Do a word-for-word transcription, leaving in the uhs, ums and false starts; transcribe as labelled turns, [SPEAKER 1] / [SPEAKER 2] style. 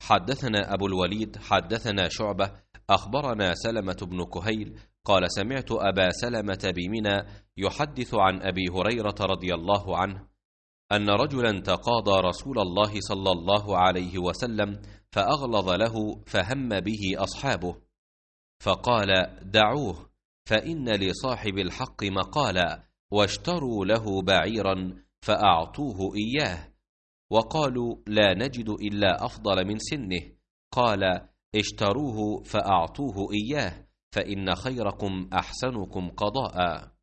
[SPEAKER 1] حدثنا أبو الوليد حدثنا شعبة أخبرنا سلمة بن كهيل قال سمعت أبا سلمة بمنى يحدث عن أبي هريرة رضي الله عنه أن رجلا تقاضى رسول الله صلى الله عليه وسلم فأغلظ له فهم به أصحابه، فقال دعوه فإن لصاحب الحق مقالا، واشتروا له بعيرا فأعطوه إياه، وقالوا لا نجد إلا أفضل من سنه، قال اشتروه فأعطوه إياه، فإن خيركم أحسنكم قضاء.